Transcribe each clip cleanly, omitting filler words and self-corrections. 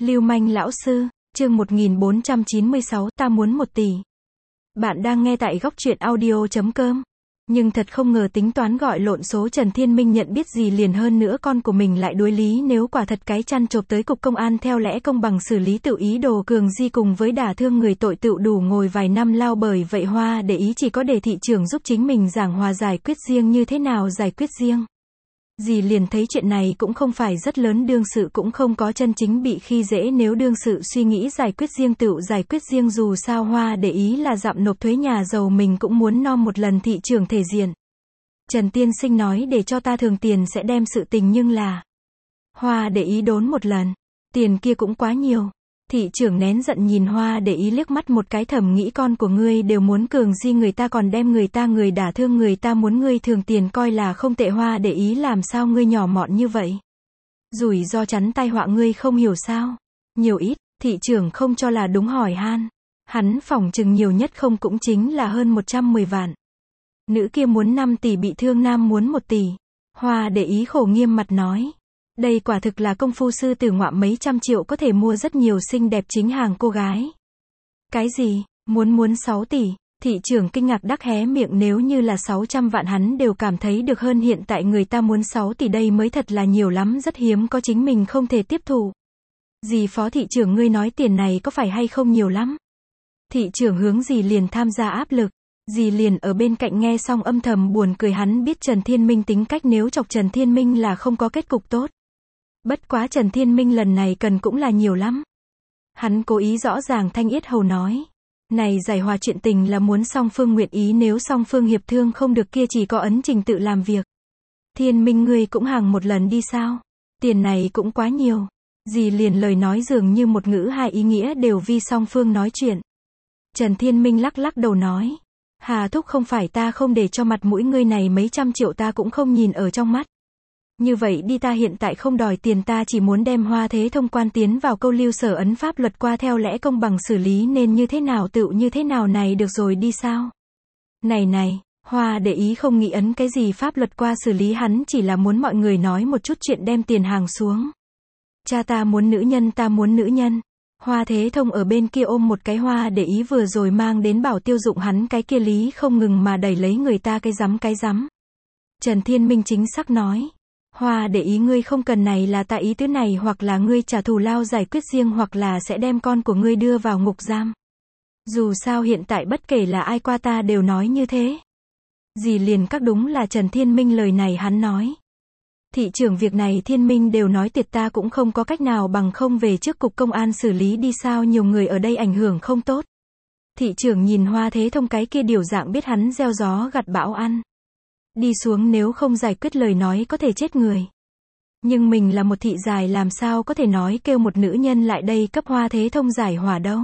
Lưu manh lão sư, chương 1496, ta muốn 1 tỷ. Bạn đang nghe tại góc truyện audio.com. Nhưng thật không ngờ tính toán gọi lộn số Trần Thiên Minh nhận biết gì liền hơn nữa con của mình lại đuối lý nếu quả thật cái chăn chộp tới cục công an theo lẽ công bằng xử lý tự ý đồ cường di cùng với đả thương người tội tự đủ ngồi vài năm lao bởi vậy Hoa để ý chỉ có để thị trưởng giúp chính mình giảng hòa giải quyết riêng như thế nào giải quyết riêng. Dì liền thấy chuyện này cũng không phải rất lớn đương sự cũng không có chân chính bị khi dễ nếu đương sự suy nghĩ giải quyết riêng tự giải quyết riêng dù sao Hoa để ý là dạm nộp thuế nhà giàu mình cũng muốn nom một lần thị trưởng thể diện. Trần Tiên Sinh nói để cho ta thường tiền sẽ đem sự tình nhưng là. Hoa để ý đốn một lần. Tiền kia cũng quá nhiều. Thị trưởng nén giận nhìn Hoa để ý liếc mắt một cái thầm nghĩ con của ngươi đều muốn cường di người ta còn đem người đả thương người ta muốn ngươi thường tiền coi là không tệ Hoa để ý làm sao ngươi nhỏ mọn như vậy. Rủi ro chắn tai họa ngươi không hiểu sao. Nhiều ít, thị trưởng không cho là đúng hỏi han. Hắn phỏng chừng nhiều nhất không cũng chính là hơn 110 vạn. Nữ kia muốn 5 tỷ bị thương nam muốn 1 tỷ. Hoa để ý khổ nghiêm mặt nói. Đây quả thực là công phu sư tử ngoạm mấy trăm triệu có thể mua rất nhiều xinh đẹp chính hàng cô gái. Cái gì, muốn 6 tỷ, thị trưởng kinh ngạc đắc hé miệng nếu như là 600 vạn hắn đều cảm thấy được hơn hiện tại người ta muốn 6 tỷ đây mới thật là nhiều lắm rất hiếm có chính mình không thể tiếp thụ. Dì phó thị trưởng ngươi nói tiền này có phải hay không nhiều lắm? Thị trưởng hướng dì liền tham gia áp lực. Dì liền ở bên cạnh nghe xong âm thầm buồn cười hắn biết Trần Thiên Minh tính cách nếu chọc Trần Thiên Minh là không có kết cục tốt. Bất quá Trần Thiên Minh lần này cần cũng là nhiều lắm. Hắn cố ý rõ ràng thanh yết hầu nói. Này giải hòa chuyện tình là muốn song phương nguyện ý nếu song phương hiệp thương không được kia chỉ có ấn trình tự làm việc. Thiên Minh ngươi cũng hàng một lần đi sao? Tiền này cũng quá nhiều. Dì liền lời nói dường như một ngữ hai ý nghĩa đều vi song phương nói chuyện. Trần Thiên Minh lắc lắc đầu nói. Hà thúc không phải ta không để cho mặt mũi ngươi này mấy trăm triệu ta cũng không nhìn ở trong mắt. Như vậy đi ta hiện tại không đòi tiền ta chỉ muốn đem Hoa Thế Thông quan tiến vào câu lưu sở ấn pháp luật qua theo lẽ công bằng xử lý nên như thế nào tựu như thế nào này được rồi đi sao. Này, Hoa để ý không nghĩ ấn cái gì pháp luật qua xử lý hắn chỉ là muốn mọi người nói một chút chuyện đem tiền hàng xuống. Cha ta muốn nữ nhân. Hoa Thế Thông ở bên kia ôm một cái Hoa để ý vừa rồi mang đến bảo tiêu dụng hắn cái kia lý không ngừng mà đẩy lấy người ta cái rắm. Trần Thiên Minh chính xác nói. Hoa để ý ngươi không cần này là ta ý tứ này hoặc là ngươi trả thù lao giải quyết riêng hoặc là sẽ đem con của ngươi đưa vào ngục giam. Dù sao hiện tại bất kể là ai qua ta đều nói như thế. Dì liền các đúng là Trần Thiên Minh lời này hắn nói. Thị trưởng việc này Thiên Minh đều nói tiệt ta cũng không có cách nào bằng không về trước cục công an xử lý đi sao nhiều người ở đây ảnh hưởng không tốt. Thị trưởng nhìn Hoa Thế Thông cái kia điều dạng biết hắn gieo gió gặt bão ăn. Đi xuống nếu không giải quyết lời nói có thể chết người. Nhưng mình là một thị dài làm sao có thể nói kêu một nữ nhân lại đây cấp Hoa Thế Thông giải hòa đâu.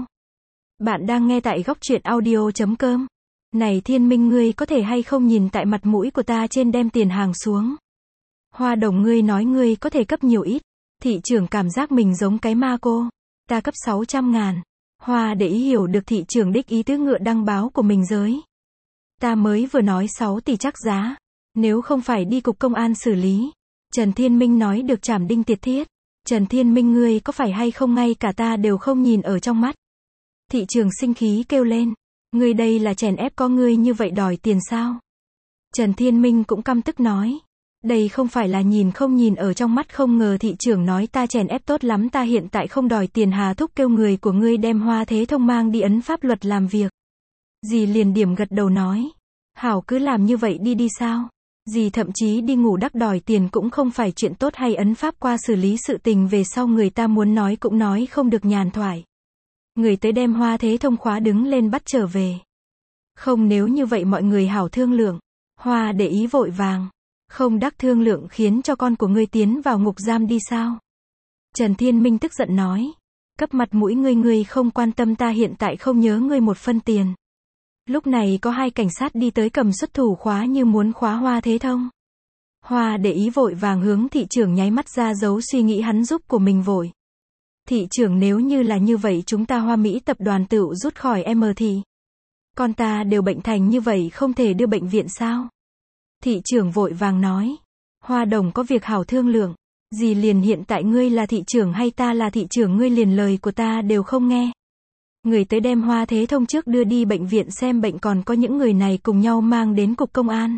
Bạn đang nghe tại góc truyện audio.com. Này Thiên Minh ngươi có thể hay không nhìn tại mặt mũi của ta trên đem tiền hàng xuống. Hoa đồng ngươi nói ngươi có thể cấp nhiều ít. Thị trưởng cảm giác mình giống cái ma cô. Ta cấp 600.000. Hoa để ý hiểu được thị trưởng đích ý tứ ngựa đăng báo của mình giới. Ta mới vừa nói 6 tỷ chắc giá. Nếu không phải đi cục công an xử lý. Trần Thiên Minh nói được chảm đinh tiệt thiết. Trần Thiên Minh ngươi có phải hay không ngay cả ta đều không nhìn ở trong mắt. Thị trường sinh khí kêu lên. Ngươi đây là chèn ép có ngươi như vậy đòi tiền sao? Trần Thiên Minh cũng căm tức nói. Đây không phải là nhìn không nhìn ở trong mắt không ngờ thị trưởng nói ta chèn ép tốt lắm ta hiện tại không đòi tiền Hà thúc kêu người của ngươi đem Hoa Thế Thông mang đi ấn pháp luật làm việc. Dì liền điểm gật đầu nói. Hảo cứ làm như vậy đi sao? Dì thậm chí đi ngủ đắc đòi tiền cũng không phải chuyện tốt hay ấn pháp qua xử lý sự tình về sau người ta muốn nói cũng nói không được nhàn thoại. Người tới đem Hoa Thế Thông khóa đứng lên bắt trở về. Không nếu như vậy mọi người hảo thương lượng. Hoa để ý vội vàng. Không đắc thương lượng khiến cho con của ngươi tiến vào ngục giam đi sao? Trần Thiên Minh tức giận nói. Cấp mặt mũi ngươi không quan tâm ta hiện tại không nhớ ngươi một phân tiền. Lúc này có 2 cảnh sát đi tới cầm xuất thủ khóa như muốn khóa Hoa Thế Thông. Hoa để ý vội vàng hướng thị trưởng nháy mắt ra dấu suy nghĩ hắn giúp của mình vội. Thị trưởng nếu như là như vậy chúng ta Hoa Mỹ tập đoàn tựu rút khỏi M thì. Con ta đều bệnh thành như vậy không thể đưa bệnh viện sao? Thị trưởng vội vàng nói. Hoa đồng có việc hảo thương lượng. Dì liền hiện tại ngươi là thị trưởng hay ta là thị trưởng ngươi liền lời của ta đều không nghe. Người tới đem Hoa Thế Thông trước đưa đi bệnh viện xem bệnh còn có những người này cùng nhau mang đến cục công an.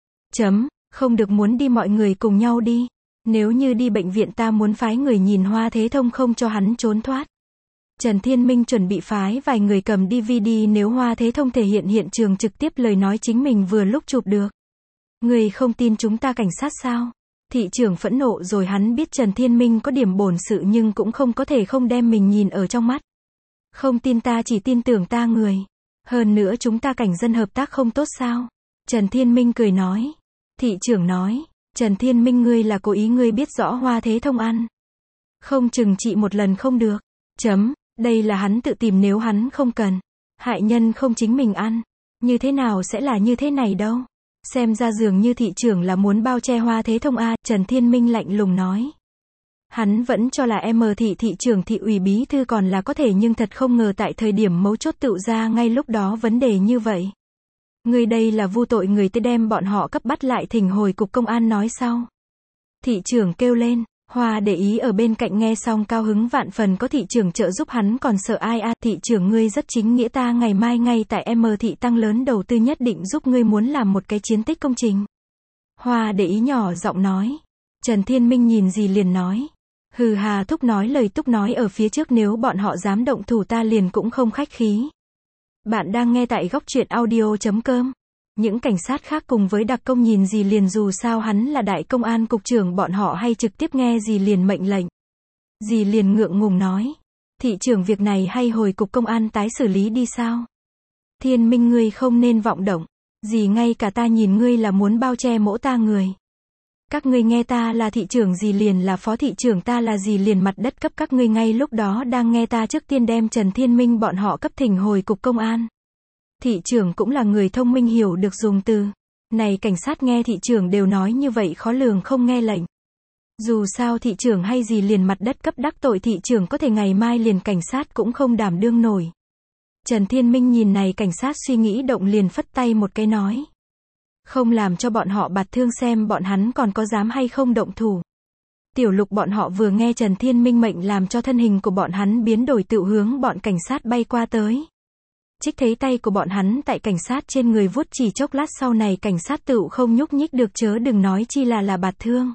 Không được muốn đi mọi người cùng nhau đi. Nếu như đi bệnh viện ta muốn phái người nhìn Hoa Thế Thông không cho hắn trốn thoát. Trần Thiên Minh chuẩn bị phái vài người cầm DVD nếu Hoa Thế Thông thể hiện hiện trường trực tiếp lời nói chính mình vừa lúc chụp được. Người không tin chúng ta cảnh sát sao? Thị trưởng phẫn nộ rồi hắn biết Trần Thiên Minh có điểm bổn sự nhưng cũng không có thể không đem mình nhìn ở trong mắt. Không tin ta chỉ tin tưởng ta người. Hơn nữa chúng ta cảnh dân hợp tác không tốt sao? Trần Thiên Minh cười nói. Thị trưởng nói. Trần Thiên Minh ngươi là cố ý ngươi biết rõ Hoa Thế Thông ăn. Không trừng trị một lần không được. Đây là hắn tự tìm nếu hắn không cần. Hại nhân không chính mình ăn. Như thế nào sẽ là như thế này đâu. Xem ra dường như thị trưởng là muốn bao che Hoa Thế Thông a. Trần Thiên Minh lạnh lùng nói. Hắn vẫn cho là thị trưởng thị ủy bí thư còn là có thể nhưng thật không ngờ tại thời điểm mấu chốt tự ra ngay lúc đó vấn đề như vậy. Người đây là vu tội người tới đem bọn họ cấp bắt lại thỉnh hồi cục công an nói sau. Thị trưởng kêu lên, Hoa để ý ở bên cạnh nghe xong cao hứng vạn phần có thị trưởng trợ giúp hắn còn sợ ai a. Thị trưởng ngươi rất chính nghĩa ta ngày mai ngay tại thị tăng lớn đầu tư nhất định giúp ngươi muốn làm một cái chiến tích công trình. Hoa để ý nhỏ giọng nói. Trần Thiên Minh nhìn gì liền nói. Hừ hà thúc nói lời túc nói ở phía trước nếu bọn họ dám động thủ ta liền cũng không khách khí. Bạn đang nghe tại góc truyện audio.com. Những cảnh sát khác cùng với đặc công nhìn gì liền dù sao hắn là đại công an cục trưởng bọn họ hay trực tiếp nghe gì liền mệnh lệnh. Dì liền ngượng ngùng nói. Thị trưởng việc này hay hồi cục công an tái xử lý đi sao? Thiên Minh ngươi không nên vọng động. Dì ngay cả ta nhìn ngươi là muốn bao che mỗ ta người. Các ngươi nghe ta là thị trưởng dì liền là phó thị trưởng ta là dì liền mặt đất cấp các ngươi ngay lúc đó đang nghe ta trước tiên đem Trần Thiên Minh bọn họ cấp thỉnh hồi cục công an. Thị trưởng cũng là người thông minh hiểu được dùng từ. Này cảnh sát nghe thị trưởng đều nói như vậy khó lường không nghe lệnh. Dù sao thị trưởng hay gì liền mặt đất cấp đắc tội thị trưởng có thể ngày mai liền cảnh sát cũng không đảm đương nổi. Trần Thiên Minh nhìn này cảnh sát suy nghĩ động liền phất tay một cái nói. Không làm cho bọn họ bạt thương xem bọn hắn còn có dám hay không động thủ. Tiểu Lục bọn họ vừa nghe Trần Thiên Minh mệnh làm cho thân hình của bọn hắn biến đổi tự hướng bọn cảnh sát bay qua tới. Trích thấy tay của bọn hắn tại cảnh sát trên người vuốt chỉ chốc lát sau này cảnh sát tựu không nhúc nhích được chớ đừng nói chi là bạt thương.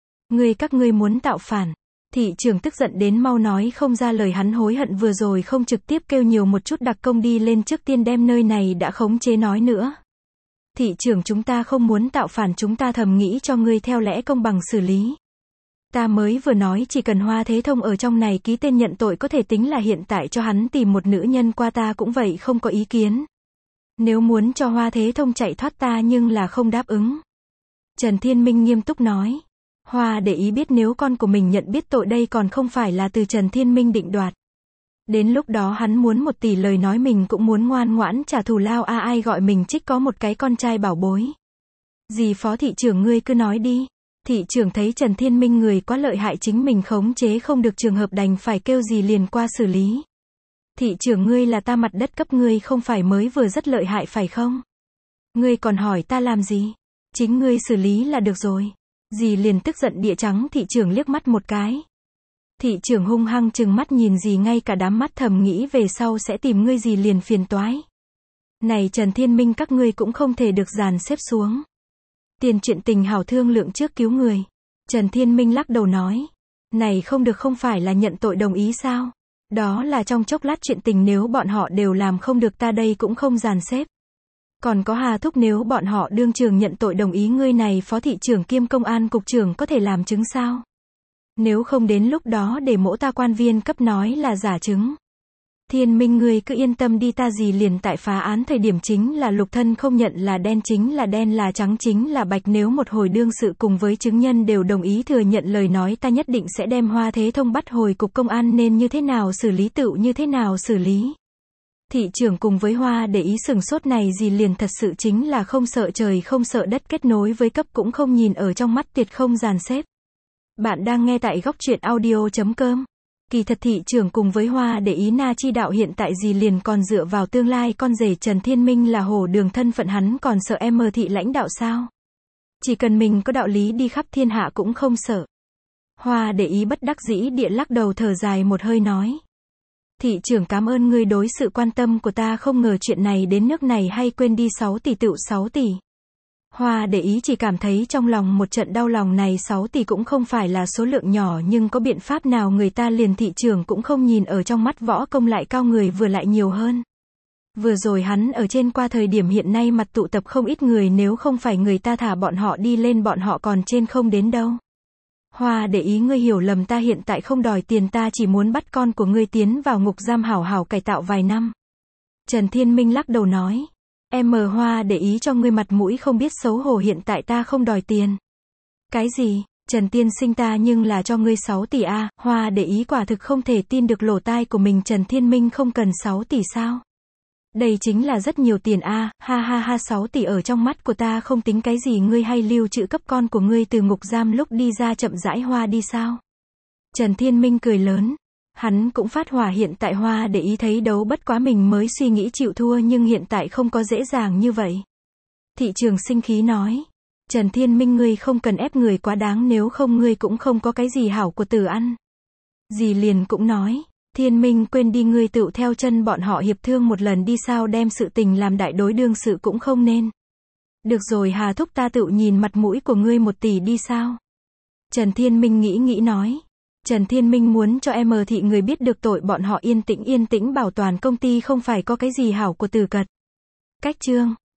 Các ngươi muốn tạo phản. Thị trưởng tức giận đến mau nói không ra lời hắn hối hận vừa rồi không trực tiếp kêu nhiều một chút đặc công đi lên trước tiên đem nơi này đã khống chế nói nữa. Thị trưởng chúng ta không muốn tạo phản chúng ta thầm nghĩ cho ngươi theo lẽ công bằng xử lý. Ta mới vừa nói chỉ cần Hoa Thế Thông ở trong này ký tên nhận tội có thể tính là hiện tại cho hắn tìm một nữ nhân qua ta cũng vậy không có ý kiến. Nếu muốn cho Hoa Thế Thông chạy thoát ta nhưng là không đáp ứng. Trần Thiên Minh nghiêm túc nói. Hoa để ý biết nếu con của mình nhận biết tội đây còn không phải là từ Trần Thiên Minh định đoạt. Đến lúc đó hắn muốn 1 tỷ lời nói mình cũng muốn ngoan ngoãn trả thù lao ai gọi mình trích có một cái con trai bảo bối. Dì phó thị trưởng ngươi cứ nói đi. Thị trưởng thấy Trần Thiên Minh người quá lợi hại chính mình khống chế không được trường hợp đành phải kêu dì liền qua xử lý. Thị trưởng ngươi là ta mặt đất cấp ngươi không phải mới vừa rất lợi hại phải không? Ngươi còn hỏi ta làm gì? Chính ngươi xử lý là được rồi. Dì liền tức giận địa trắng thị trưởng liếc mắt một cái. Thị trưởng hung hăng trừng mắt nhìn dì ngay cả đám mắt thầm nghĩ về sau sẽ tìm ngươi dì liền phiền toái. Này Trần Thiên Minh các ngươi cũng không thể được dàn xếp xuống. Tiền chuyện tình hảo thương lượng trước cứu người. Trần Thiên Minh lắc đầu nói. Này không được không phải là nhận tội đồng ý sao? Đó là trong chốc lát chuyện tình nếu bọn họ đều làm không được ta đây cũng không dàn xếp. Còn có Hà Thúc nếu bọn họ đương trường nhận tội đồng ý ngươi này phó thị trưởng kiêm công an cục trưởng có thể làm chứng sao? Nếu không đến lúc đó để mỗ ta quan viên cấp nói là giả chứng. Thiên Minh ngươi cứ yên tâm đi ta gì liền tại phá án thời điểm chính là lục thân không nhận là đen chính là đen là trắng chính là bạch nếu một hồi đương sự cùng với chứng nhân đều đồng ý thừa nhận lời nói ta nhất định sẽ đem Hoa Thế Thông bắt hồi cục công an nên như thế nào xử lý tựu như thế nào xử lý. Thị trưởng cùng với Hoa để ý sừng sốt này gì liền thật sự chính là không sợ trời không sợ đất kết nối với cấp cũng không nhìn ở trong mắt tuyệt không dàn xếp. Bạn đang nghe tại góc truyện audio.com. Kỳ thật thị trưởng cùng với Hoa để ý na chi đạo hiện tại gì liền còn dựa vào tương lai con rể Trần Thiên Minh là hổ đường thân phận hắn còn sợ thị lãnh đạo sao? Chỉ cần mình có đạo lý đi khắp thiên hạ cũng không sợ. Hoa để ý bất đắc dĩ địa lắc đầu thở dài một hơi nói. Thị trưởng cảm ơn ngươi đối sự quan tâm của ta, không ngờ chuyện này đến nước này hay, quên đi 6 tỷ tựu 6 tỷ. Hoa để ý chỉ cảm thấy trong lòng một trận đau lòng, này 6 tỷ cũng không phải là số lượng nhỏ, nhưng có biện pháp nào, người ta liền thị trưởng cũng không nhìn ở trong mắt, võ công lại cao, người vừa lại nhiều hơn. Vừa rồi hắn ở trên qua thời điểm hiện nay mặt tụ tập không ít người, nếu không phải người ta thả bọn họ đi lên, bọn họ còn trên không đến đâu. Hoa để ý, ngươi hiểu lầm, ta hiện tại không đòi tiền, ta chỉ muốn bắt con của ngươi tiến vào ngục giam hảo hảo cải tạo vài năm. Trần Thiên Minh lắc đầu nói. Hoa để ý, cho ngươi mặt mũi không biết xấu hổ, hiện tại ta không đòi tiền. Cái gì? Trần tiên sinh, ta nhưng là cho ngươi 6 tỷ a. Hoa để ý quả thực không thể tin được lỗ tai của mình, Trần Thiên Minh không cần 6 tỷ sao? Đây chính là rất nhiều tiền a, ha ha ha, 6 tỷ ở trong mắt của ta không tính cái gì, ngươi hay lưu trữ cấp con của ngươi từ ngục giam lúc đi ra chậm rãi hoa đi sao? Trần Thiên Minh cười lớn. Hắn cũng phát hỏa, hiện tại Hoa để ý thấy đấu bất quá mình mới suy nghĩ chịu thua, nhưng hiện tại không có dễ dàng như vậy. Thị trường sinh khí nói. Trần Thiên Minh, ngươi không cần ép người quá đáng, nếu không ngươi cũng không có cái gì hảo của tử ăn. Dì liền cũng nói. Thiên Minh, quên đi, ngươi tựu theo chân bọn họ hiệp thương một lần đi, sao đem sự tình làm đại, đối đương sự cũng không nên. Được rồi Hà thúc, ta tựu nhìn mặt mũi của ngươi 1 tỷ đi sao? Trần Thiên Minh nghĩ nói. Trần Thiên Minh muốn cho thị người biết được tội bọn họ, yên tĩnh bảo toàn công ty, không phải có cái gì hảo của Từ Cật. Cách chương